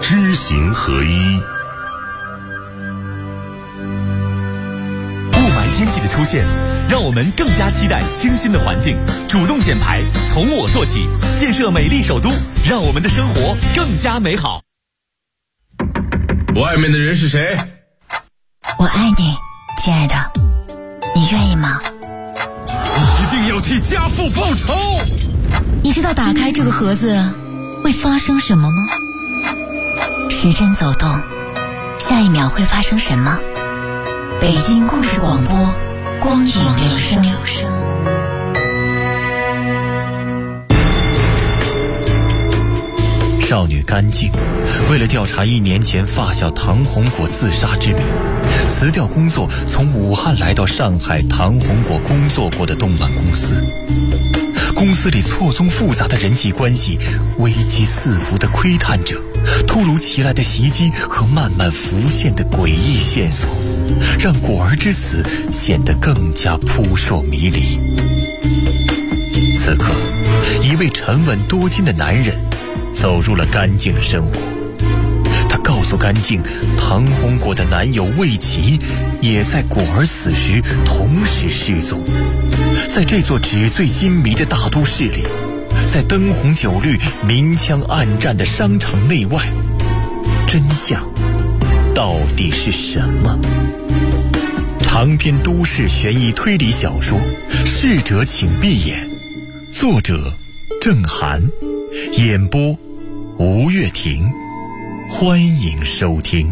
知行合一。 雾霾天气的出现，让我们更加期待清新的环境。主动减排，从我做起，建设美丽首都，让我们的生活更加美好。 外面的人是谁？ 我爱你，亲爱的，你愿意吗？ 一定要替家父报仇！ 你知道打开这个盒子会发生什么吗？时针走动，下一秒会发生什么？北京故事广播，光影留声。 少女甘静为了调查1年前发小唐红果自杀之谜，辞掉工作，从武汉来到上海唐红果工作过的动漫公司。公司里错综复杂的人际关系，危机四伏的窥探者，突如其来的袭击和慢慢浮现的诡异线索，让果儿之死显得更加扑朔迷离。此刻，一位沉稳多金的男人走入了甘静的生活。他告诉甘静，唐红果的男友魏琪也在果儿死时同时失踪。在这座纸醉金迷的大都市里，在灯红酒绿、明枪暗战的商场内外，真相到底是什么？长篇都市悬疑推理小说《逝者请闭眼》，作者郑涵，演播吴月婷，欢迎收听。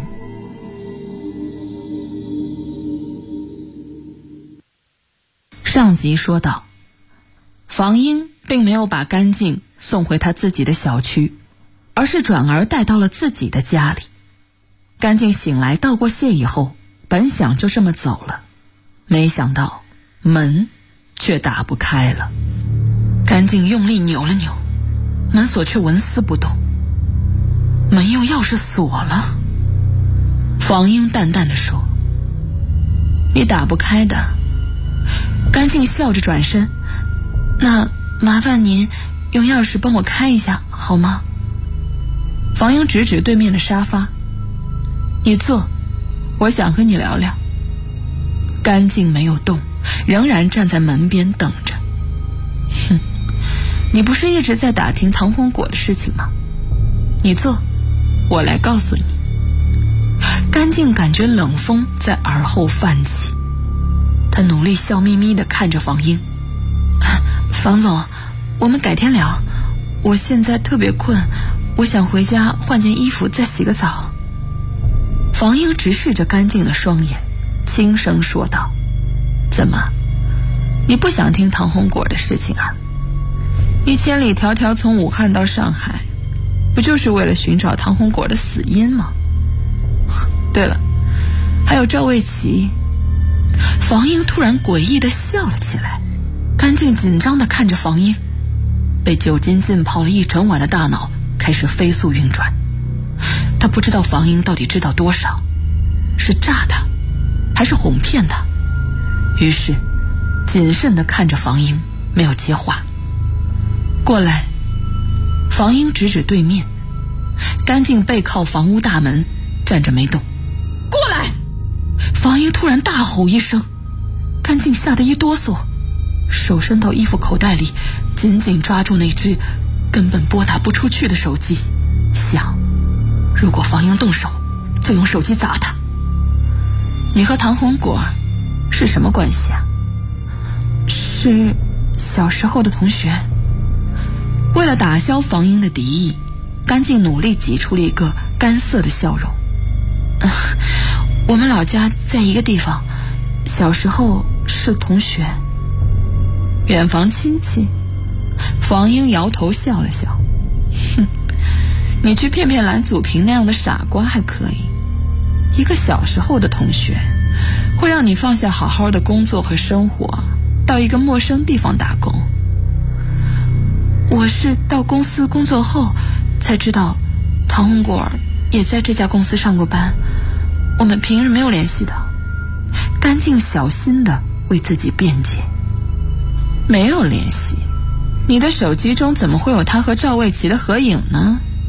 上集说到，房英并没有把甘静送回他自己的小区，而是转而带到了自己的家里。甘静醒来道过谢以后，本想就这么走了，没想到门却打不开了。甘静用力扭了扭，门锁却纹丝不动，门用钥匙锁了。房英淡淡地说：“你打不开的。”甘静笑着转身：“那麻烦您用钥匙帮我开一下好吗？”房英指指对面的沙发：“你坐，我想和你聊聊。”甘静没有动，仍然站在门边等着。哼，你不是一直在打听唐红果的事情吗？你坐，我来告诉你。甘静感觉冷风在耳后泛起，他努力笑眯眯地看着房英：“房总，我们改天聊，我现在特别困，我想回家换件衣服再洗个澡。”房英直视着甘静的双眼，轻声说道：“怎么，你不想听唐红果的事情啊？你千里迢迢从武汉到上海，不就是为了寻找唐红果的死因吗？对了，还有赵卫奇。”房英突然诡异地笑了起来，甘静紧张地看着房英，被酒精浸泡了一整晚的大脑开始飞速运转。他不知道房英到底知道多少，是诈他还是哄骗他，于是谨慎地看着房英，没有接话。过来。房英指指对面，甘静背靠房屋大门站着没动。过来！房英突然大吼一声，甘静吓得一哆嗦，手伸到衣服口袋里，紧紧抓住那只根本拨打不出去的手机，想如果房英动手，就用手机砸他。你和唐红果是什么关系啊？是小时候的同学。为了打消房英的敌意，甘静努力挤出了一个干涩的笑容。我们老家在一个地方，小时候是同学。远房亲戚？房英摇头笑了笑，哼，你去骗骗蓝祖平那样的傻瓜还可以，一个小时候的同学会让你放下好好的工作和生活，到一个陌生地方打工。我是到公司工作后才知道唐红果也在这家公司上过班，我们平日没有联系的。甘静小心地为自己辩解。没有联系？你的手机中怎么会有他和赵卫奇的合影呢？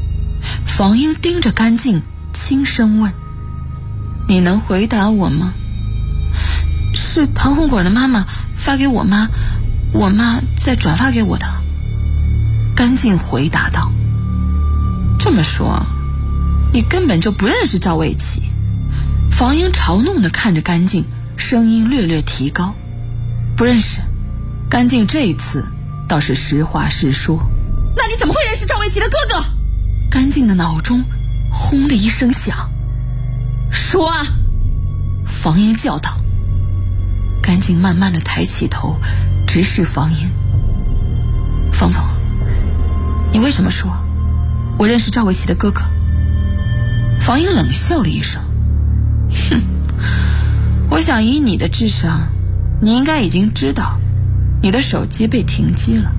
房英盯着干净，轻声问：“你能回答我吗？”“是唐红果的妈妈发给我妈，我妈再转发给我的。”干净回答道。“这么说，你根本就不认识赵卫奇？”房英嘲弄地看着干净，声音略略提高。“不认识。”干净这一次倒是实话实说。“那你怎么会认识赵卫奇的哥哥？”干净的脑中轰的一声响。“说啊！”房英叫道。干净慢慢地抬起头，直视房英。“房总，你为什么说我认识赵卫奇的哥哥？”房英冷笑了一声：“哼，我想以你的智商，你应该已经知道你的手机被停机了。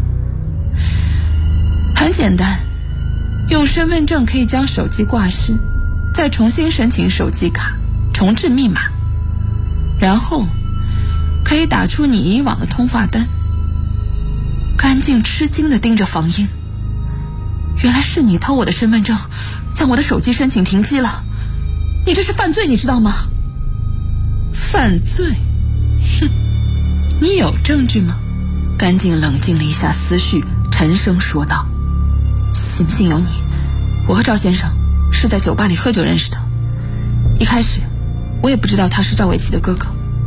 很简单，用身份证可以将手机挂失，再重新申请手机卡，重置密码，然后可以打出你以往的通话单。”干净吃惊地盯着房英。“原来是你偷我的身份证，将我的手机申请停机了。你这是犯罪，你知道吗？”“犯罪？哼，你有证据吗？”干净冷静了一下思绪，沉声说道：“信不信由你。我和赵先生是在酒吧里喝酒认识的，一开始我也不知道他是赵卫奇的哥哥。”“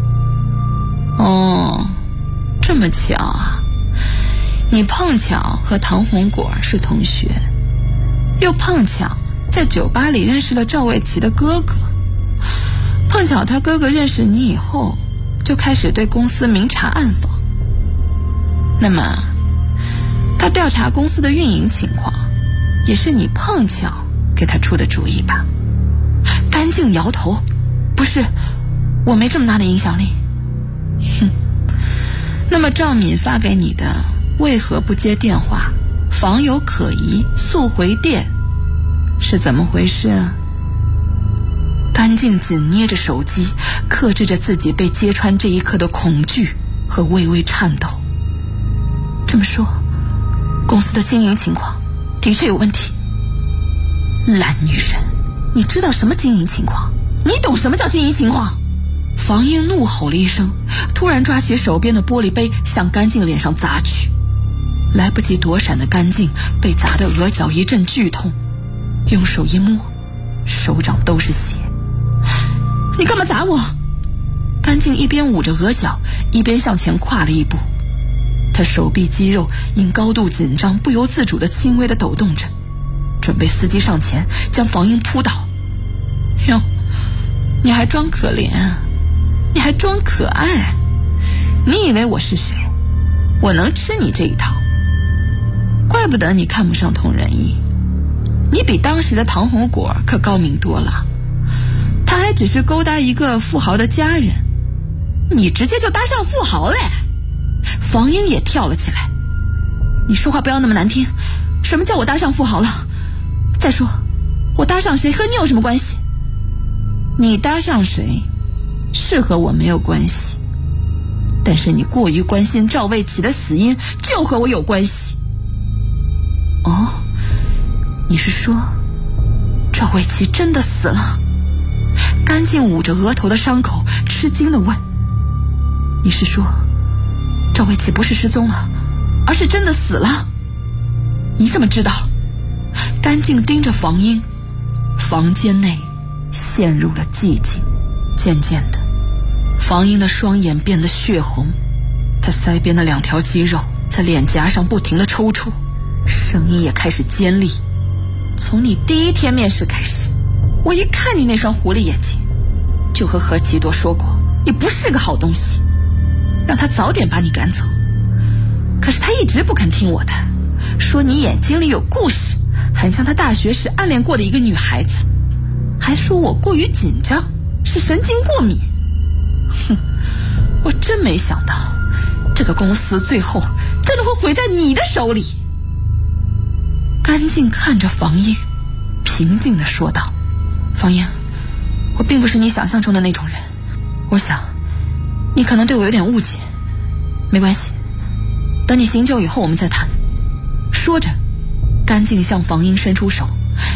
哦，这么巧啊！你碰巧和唐红果是同学，又碰巧在酒吧里认识了赵卫奇的哥哥，碰巧他哥哥认识你以后就开始对公司明察暗访。那么他调查公司的运营情况也是你碰巧给他出的主意吧？”干净摇头：“不是，我没这么大的影响力。”“哼，那么赵敏发给你的为何不接电话，房有可疑，速回电是怎么回事啊？”干净紧捏着手机，克制着自己被揭穿这一刻的恐惧和微微颤抖。“这么说，公司的经营情况的确有问题。”“烂女人，你知道什么经营情况？你懂什么叫经营情况？”房英怒吼了一声，突然抓起手边的玻璃杯向干净脸上砸去。来不及躲闪的干净被砸得额角一阵剧痛，用手一摸，手掌都是血。“你干嘛砸我？”干净一边捂着额角，一边向前跨了一步。他手臂肌肉因高度紧张不由自主地轻微地抖动着，准备伺机上前将房英扑倒。“哟，你还装可怜啊？你还装可爱？你以为我是谁？我能吃你这一套？怪不得你看不上佟仁义，你比当时的唐红果可高明多了。他还只是勾搭一个富豪的家人，你直接就搭上富豪嘞！”房英也跳了起来：“你说话不要那么难听，什么叫我搭上富豪了？再说，我搭上谁和你有什么关系？你搭上谁是和我没有关系，但是你过于关心赵卫奇的死因，就和我有关系。”“哦，你是说赵卫奇真的死了？”干净捂着额头的伤口，吃惊地问：“你是说赵卫奇不是失踪了，而是真的死了？你怎么知道？”干净盯着房英，房间内陷入了寂静。渐渐的，房英的双眼变得血红，她腮边的2条肌肉在脸颊上不停地抽搐，声音也开始尖利：“从你第一天面试开始，我一看你那双狐狸眼睛，就和何其多说过你不是个好东西，让他早点把你赶走。可是他一直不肯听我的，说你眼睛里有故事，很像他大学时暗恋过的一个女孩子，还说我过于紧张，是神经过敏。哼，我真没想到这个公司最后真的会毁在你的手里。”干净看着房英，平静地说道：“房英，我并不是你想象中的那种人，我想你可能对我有点误解，没关系，等你醒酒以后我们再谈。”说着，干净向房英伸出手，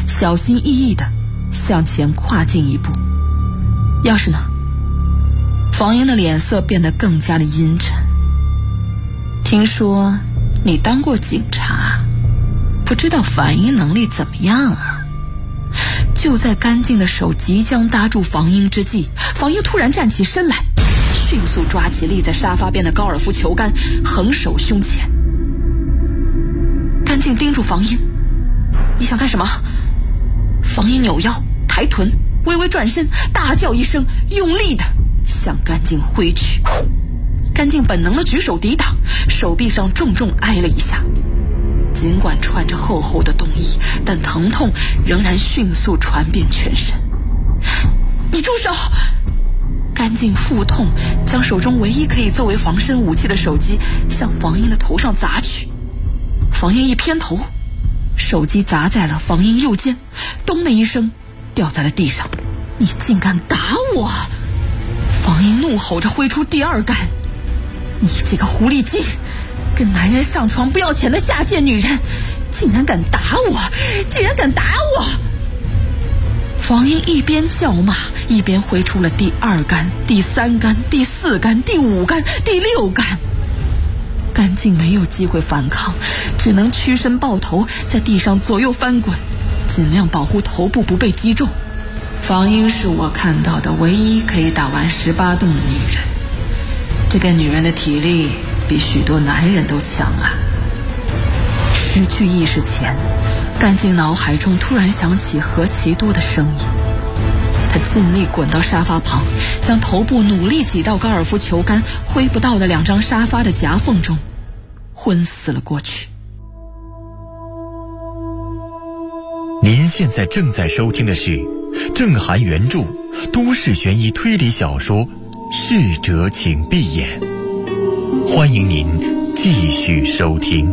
小心翼翼地向前跨进一步。钥匙呢？房英的脸色变得更加的阴沉。听说你当过警察，不知道反应能力怎么样啊？就在干净的手即将搭住房英之际，房英突然站起身来，迅速抓起立在沙发边的高尔夫球杆，横手胸前。干净盯住房英，你想干什么？房英扭腰抬臀，微微转身，大叫一声，用力地向干净挥去。干净本能地举手抵挡，手臂上重重挨了一下。尽管穿着厚厚的冬衣，但疼痛仍然迅速传遍全身。你住手！干净腹痛，将手中唯一可以作为防身武器的手机向房英的头上砸去。房英一偏头，手机砸在了房英右肩，咚的一声掉在了地上。你竟敢打我！房英怒吼着挥出第二杆。你这个狐狸精，跟男人上床不要钱的下贱女人，竟然敢打我！竟然敢打我！房英一边叫骂，一边挥出了第二杆、第三杆、第四杆、第五杆、第六杆。干净没有机会反抗，只能屈身抱头，在地上左右翻滚，尽量保护头部不被击中。房英是我看到的唯一可以打完18洞的女人，这个女人的体力比许多男人都强啊！失去意识前，干净脑海中突然响起何其多的声音。他尽力滚到沙发旁，将头部努力挤到高尔夫球杆挥不到的2张沙发的夹缝中，昏死了过去。 您现在正在收听的是郑涵原著都市悬疑推理小说《逝者请闭眼》，欢迎您继续收听。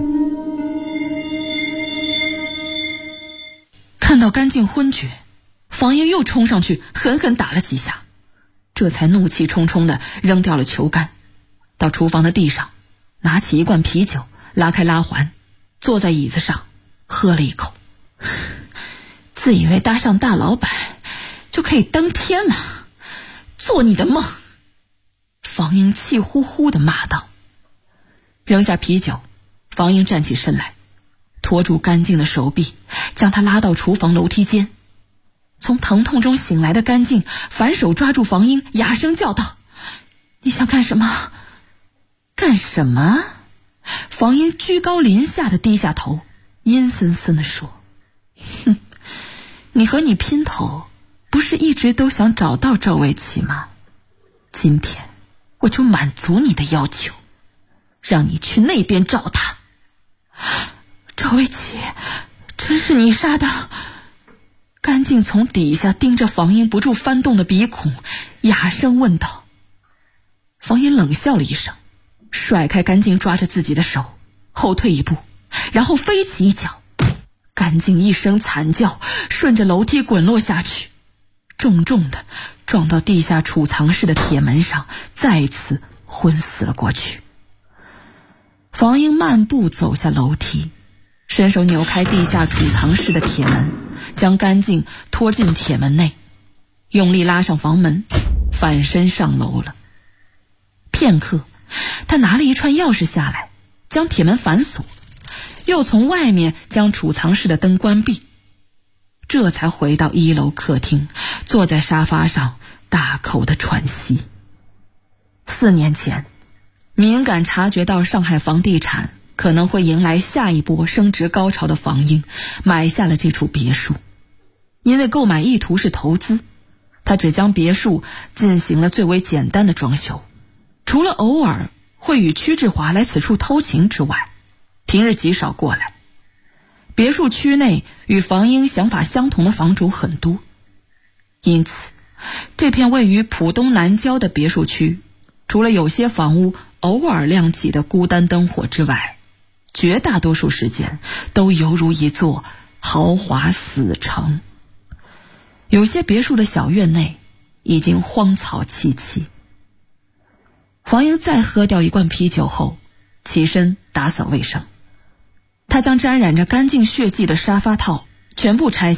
看到干净昏厥，房英又冲上去狠狠打了几下，这才怒气冲冲地扔掉了球杆，到厨房的地上拿起一罐啤酒，拉开拉环，坐在椅子上喝了一口。自以为搭上大老板就可以登天了，做你的梦！房英气呼呼地骂道。扔下啤酒，房英站起身来，拖住干净的手臂，将他拉到厨房楼梯间。从疼痛中醒来的干净反手抓住房英，哑声叫道：你想干什么？干什么？房英居高临下的低下头，阴森森地说：哼，你和你姘头不是一直都想找到赵卫奇吗？今天我就满足你的要求，让你去那边找他。赵卫奇，真是你杀的？干净从底下盯着房英不住翻动的鼻孔，哑声问道。房英冷笑了一声，甩开干净抓着自己的手，后退一步，然后飞起一脚。干净一声惨叫，顺着楼梯滚落下去，重重的撞到地下储藏室的铁门上，再次昏死了过去。房英漫步走下楼梯，伸手扭开地下储藏室的铁门，将干净拖进铁门内，用力拉上房门，反身上楼了。片刻，他拿了一串钥匙下来，将铁门反锁，又从外面将储藏室的灯关闭，这才回到1楼客厅，坐在沙发上大口的喘息。4年前，敏感察觉到上海房地产可能会迎来下一波升值高潮的房英买下了这处别墅。因为购买意图是投资，他只将别墅进行了最为简单的装修，除了偶尔会与屈志华来此处偷情之外，平日极少过来。别墅区内与房英想法相同的房主很多，因此这片位于浦东南郊的别墅区，除了有些房屋偶尔亮起的孤单灯火之外，绝大多数时间都犹如一座豪华死城。有些别墅的小院内已经荒草萋萋。房英再喝掉一罐啤酒后，起身打扫卫生。他将沾染着干净血迹的沙发套全部拆下来，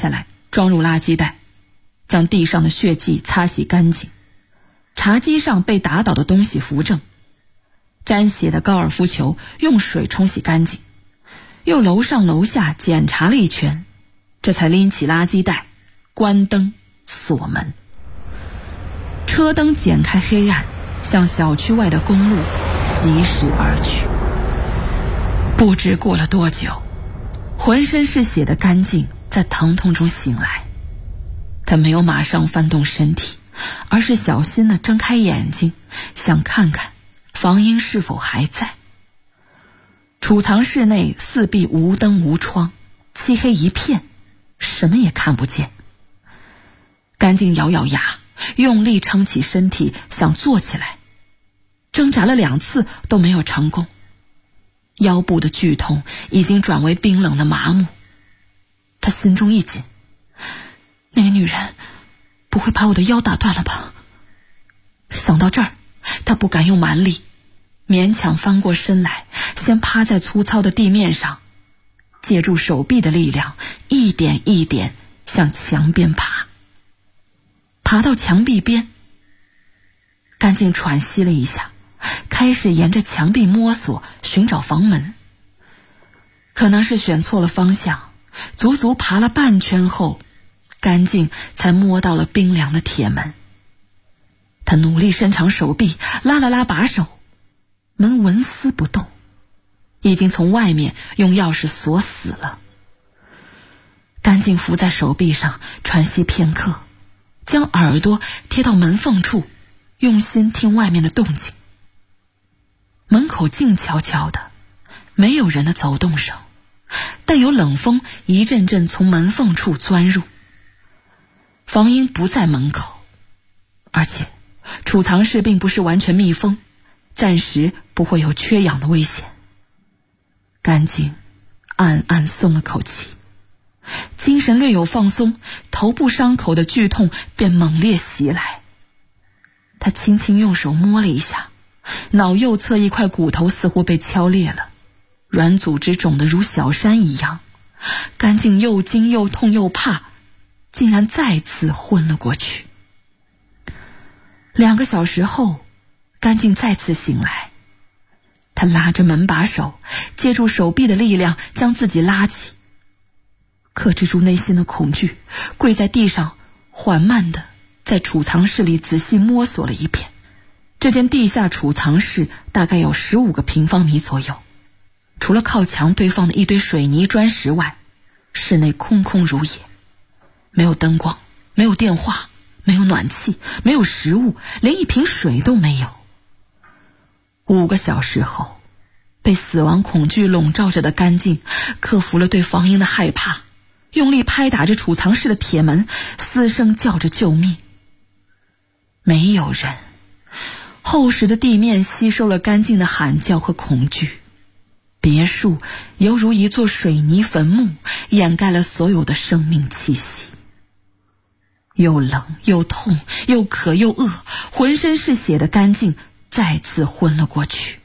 装入垃圾袋，将地上的血迹擦洗干净，茶几上被打倒的东西扶正，沾血的高尔夫球用水冲洗干净，又楼上楼下检查了一圈，这才拎起垃圾袋，关灯锁门。车灯剪开黑暗，向小区外的公路疾驶而去。不知过了多久，浑身是血的干净在疼痛中醒来。他没有马上翻动身体，而是小心地睁开眼睛，想看看房英是否还在。储藏室内四壁无灯无窗，漆黑一片，什么也看不见。干净咬咬牙，用力撑起身体，想坐起来，挣扎了2次都没有成功。腰部的剧痛已经转为冰冷的麻木，他心中一紧，那个女人不会把我的腰打断了吧？想到这儿，他不敢用蛮力，勉强翻过身来，先趴在粗糙的地面上，借助手臂的力量，一点一点向墙边爬。爬到墙壁边，干净喘息了一下，开始沿着墙壁摸索，寻找房门。可能是选错了方向，足足爬了半圈后，干净才摸到了冰凉的铁门。他努力伸长手臂，拉了拉把手，门纹丝不动，已经从外面用钥匙锁死了。干净伏在手臂上喘息片刻，将耳朵贴到门缝处，用心听外面的动静。门口静悄悄的，没有人的走动声，但有冷风一阵阵从门缝处钻入。房英不在门口，而且储藏室并不是完全密封，暂时不会有缺氧的危险。干净暗暗松了口气，精神略有放松，头部伤口的剧痛便猛烈袭来。他轻轻用手摸了一下，脑右侧一块骨头似乎被敲裂了，软组织肿得如小山一样。干净又惊又痛又怕，竟然再次昏了过去。2个小时后，干净再次醒来，他拉着门把手，借助手臂的力量将自己拉起，克制住内心的恐惧，跪在地上，缓慢地在储藏室里仔细摸索了一遍。这间地下储藏室大概有15个平方米左右，除了靠墙堆放的一堆水泥砖石外，室内空空如也，没有灯光，没有电话，没有暖气，没有食物，连一瓶水都没有。5个小时后，被死亡恐惧笼罩着的干净克服了对房英的害怕，用力拍打着储藏室的铁门，嘶声叫着救命。没有人，厚实的地面吸收了干净的喊叫和恐惧，别墅犹如一座水泥坟墓，掩盖了所有的生命气息。又冷又痛又渴又饿，浑身是血的干净再次昏了过去。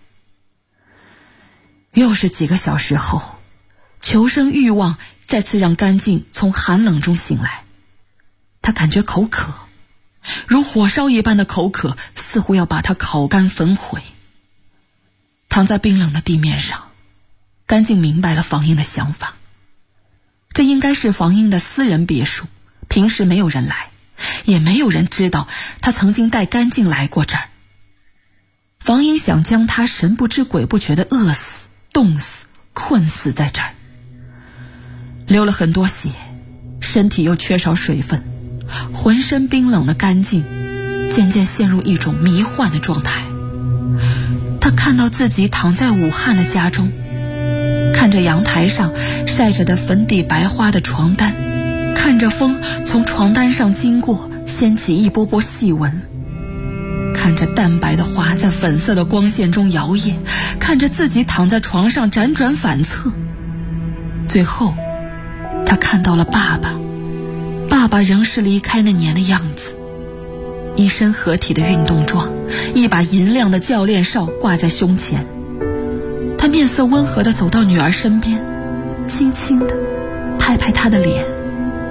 又是几个小时后，求生欲望再次让干净从寒冷中醒来。他感觉口渴，如火烧一般的口渴，似乎要把他烤干焚毁。躺在冰冷的地面上，干净明白了房英的想法。这应该是房英的私人别墅，平时没有人来，也没有人知道他曾经带干净来过这儿。房英想将他神不知鬼不觉地饿死、冻死、困死在这儿。流了很多血，身体又缺少水分，浑身冰冷的干净渐渐陷入一种迷幻的状态。他看到自己躺在武汉的家中，看着阳台上晒着的粉底白花的床单，看着风从床单上经过，掀起一波波细纹，看着淡白的花在粉色的光线中摇曳，看着自己躺在床上辗转反侧。最后他看到了爸爸，爸爸仍是离开那年的样子，一身合体的运动装，一把银亮的教练哨挂在胸前。他面色温和地走到女儿身边，轻轻地拍拍她的脸，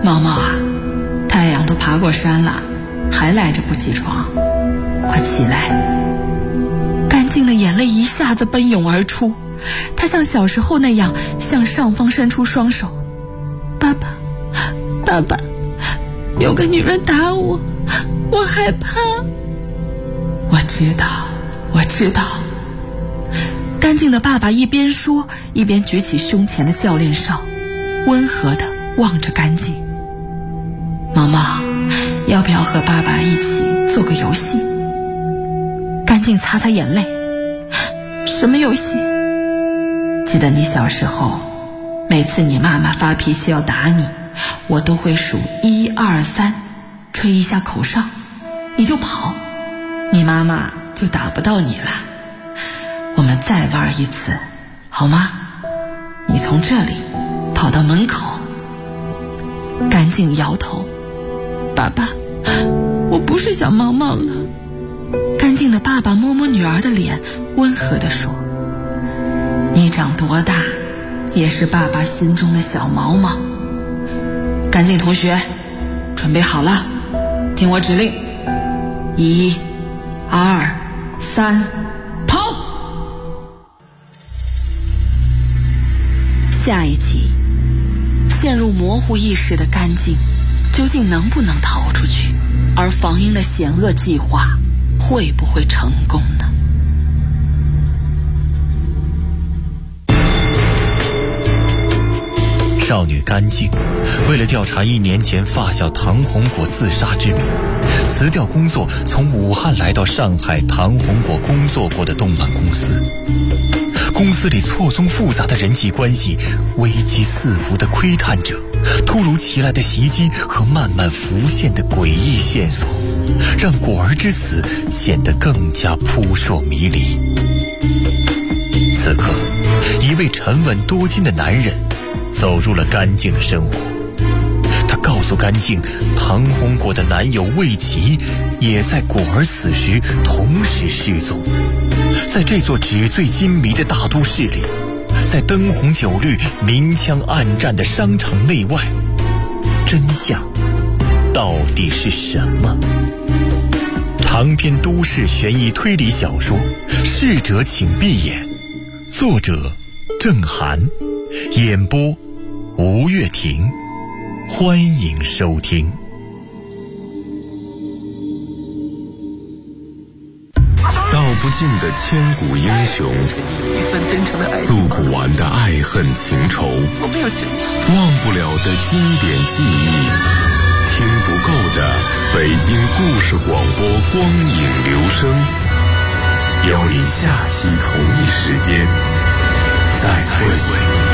毛毛啊，太阳都爬过山了，还赖着不起床，快起来。干净的眼泪一下子奔涌而出，他像小时候那样向上方伸出双手。爸爸，爸爸，有个女人打我，我害怕。我知道，我知道。干净的爸爸一边说，一边举起胸前的教练哨，温和地望着干净。毛毛，要不要和爸爸一起做个游戏？干净擦擦眼泪。什么游戏？记得你小时候，每次你妈妈发脾气要打你，我都会数1、2、3，吹一下口哨，你就跑，你妈妈就打不到你了。我们再玩一次，好吗？你从这里跑到门口。干净摇头。爸爸，我不是小毛毛了。干净的爸爸摸摸女儿的脸，温和地说，你长多大也是爸爸心中的小毛毛。干净同学，准备好了，听我指令，1、2、3，跑！下一集，陷入模糊意识的干净究竟能不能逃出去，而房英的险恶计划会不会成功呢？ 少女干净为了调查1年前发小唐红果自杀之谜，辞掉工作，从武汉来到上海唐红果工作过的动漫公司。公司里错综复杂的人际关系，危机四伏的窥探者，突如其来的袭击和慢慢浮现的诡异线索，让果儿之死显得更加扑朔迷离。此刻，一位沉稳多金的男人走入了干净的生活。他告诉干净，唐红果的男友魏琪也在果儿死时同时失踪。在这座纸醉金迷的大都市里，在灯红酒绿、明枪暗战的商场内外，真相到底是什么？长篇都市悬疑推理小说《逝者请闭眼》，作者郑涵，演播吴月婷，欢迎收听。 道不尽的千古英雄，诉不完的爱恨情仇，忘不了的经典记忆，听不够的北京故事广播光影留声。邀你下期同一时间再会。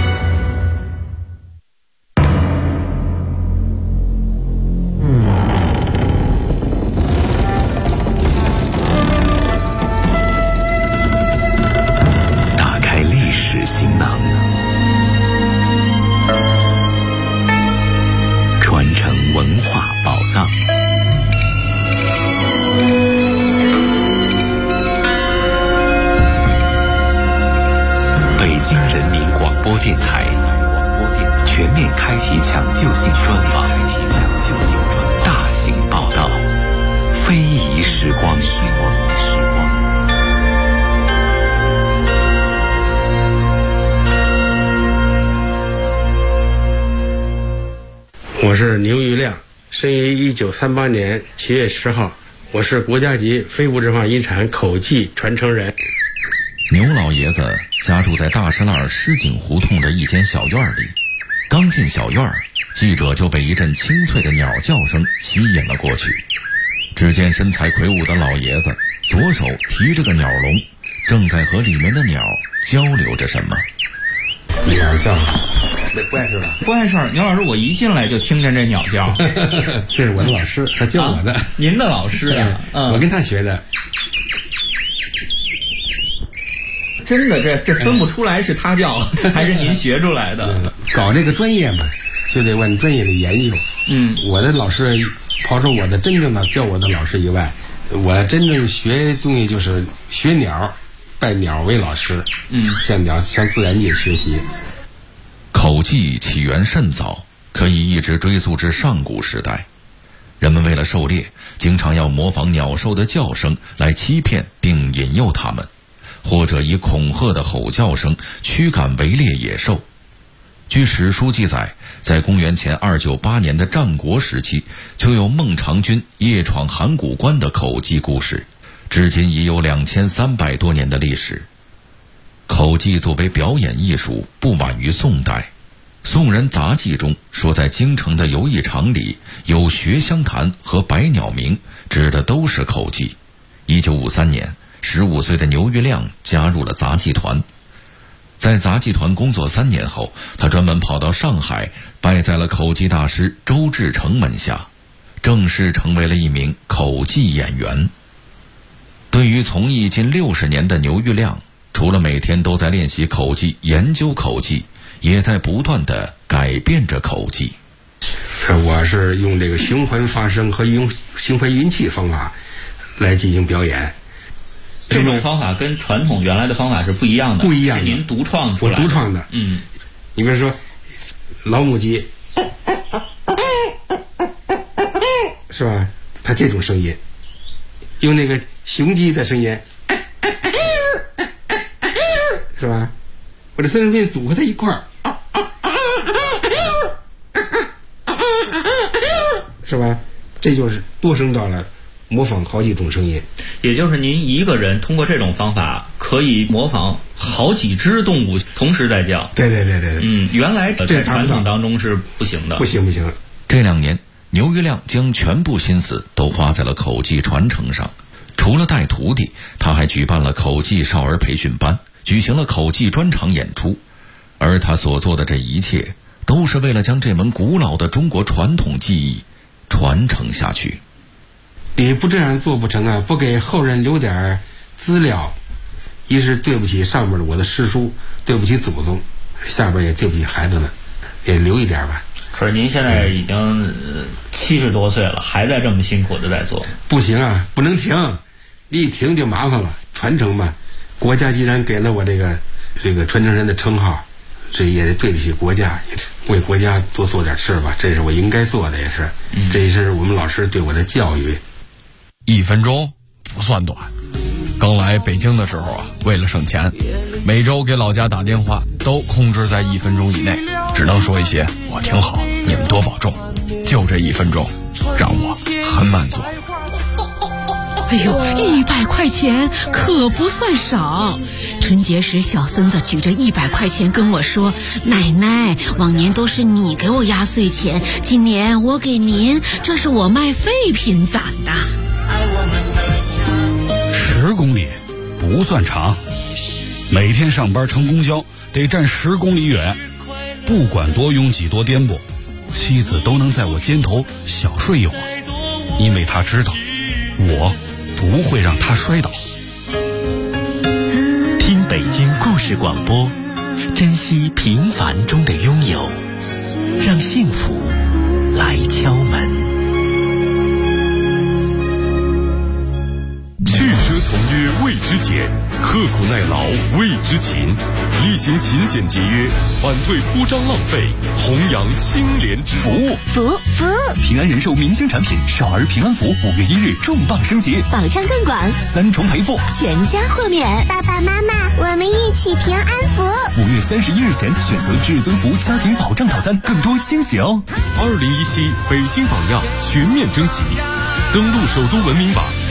行囊，传承文化宝藏。北京人民广播电台全面开启抢救性专访，大型报道，非遗时光。 我是牛玉亮，生于1938年7月10号，我是国家级非物质文化遗产口技传承人。 牛老爷子家住在大石栏狮井胡同的一间小院里，刚进小院，记者就被一阵清脆的鸟叫声吸引了过去。只见身材魁梧的老爷子左手提着个鸟笼，正在和里面的鸟交流着什么。 鸟叫这不碍事吧？ 不碍事儿，牛老师，我一进来就听见这鸟叫。 这是我的老师，他教我的。 您的老师啊？ 我跟他学的。 真的，这分不出来是他教还是您学出来的。 搞这个专业嘛，就得往专业里研究。我的老师，刨出我的真正的教我的老师以外，我真正学东西就是学鸟，拜鸟为老师。向自然界学习。 口技起源甚早， 可以一直追溯至上古时代。人们为了狩猎，经常要模仿鸟兽的叫声来欺骗并引诱它们，或者以恐吓的吼叫声驱赶围猎野兽。据史书记载，在公元前298年的战国时期，就有孟尝君夜闯函谷关的口技故事，至今已有2300多年的历史。口技作为表演艺术，不晚于宋代。宋人杂记中说，在京城的游艺场里有学香坛和百鸟鸣，指的都是口技。1953年，15岁的牛玉亮加入了杂技团。在杂技团工作3年后，他专门跑到上海，拜在了口技大师周志成门下，正式成为了一名口技演员。对于从艺近60年的牛玉亮，除了每天都在练习口技、研究口技，也在不断地改变着口技。 我是用这个循环发声和用循环运气方法来进行表演。 这种方法跟传统原来的方法是不一样的， 不一样的， 是您独创出来的。 我独创的。你比如说老母鸡，是吧？它这种声音，用那个雄鸡的声音，是吧？我这三声变组合在一块儿，是吧？这就是多声道了，模仿好几种声音。 也就是您一个人通过这种方法可以模仿好几只动物同时在叫。 对。 原来在传统当中是不行的。 不行。 这2年，牛玉亮将全部心思都花在了口技传承上。除了带徒弟，他还举办了口技少儿培训班，举行了口技专场演出。而他所做的这一切，都是为了将这门古老的中国传统技艺传承下去。 你不这样做不成啊！不给后人留点资料，一是对不起上面的我的师叔，对不起祖宗，下边也对不起孩子们，也留一点吧。 可是您现在已经70多岁了，还在这么辛苦的在做。 不行啊，不能停，你一停就麻烦了。传承嘛，国家既然给了我这个传承人的称号，这也得对得起国家，也为国家多做点事吧，这是我应该做的，也是，这也是我们老师对我的教育。 1分钟不算短。刚来北京的时候啊，为了省钱，每周给老家打电话都控制在1分钟以内，只能说一些我挺好，你们多保重。就这1分钟，让我很满足。 哎呦，100块钱可不算少。春节时，小孙子举着100块钱跟我说：“奶奶，往年都是你给我压岁钱，今年我给您，这是我卖废品攒的。 ”10公里不算长，每天上班乘公交得站10公里远，不管多拥挤多颠簸，妻子都能在我肩头小睡一会儿，因为她知道我不会让她摔倒。 听北京故事广播，珍惜平凡中的拥有，让幸福来敲门。 去车从约为之俭，刻苦耐劳为之勤，厉行勤俭节约，反对铺张浪费，弘扬清廉之服务。平安人寿明星产品少儿平安符5月1日重磅升级， 保障更广 ，3重赔付， 全家豁免。爸爸妈妈，我们一起平安符。 5月31日前选择至尊福家庭保障套餐，更多惊喜哦。 2017北京榜样全面征集，登录首都文明榜。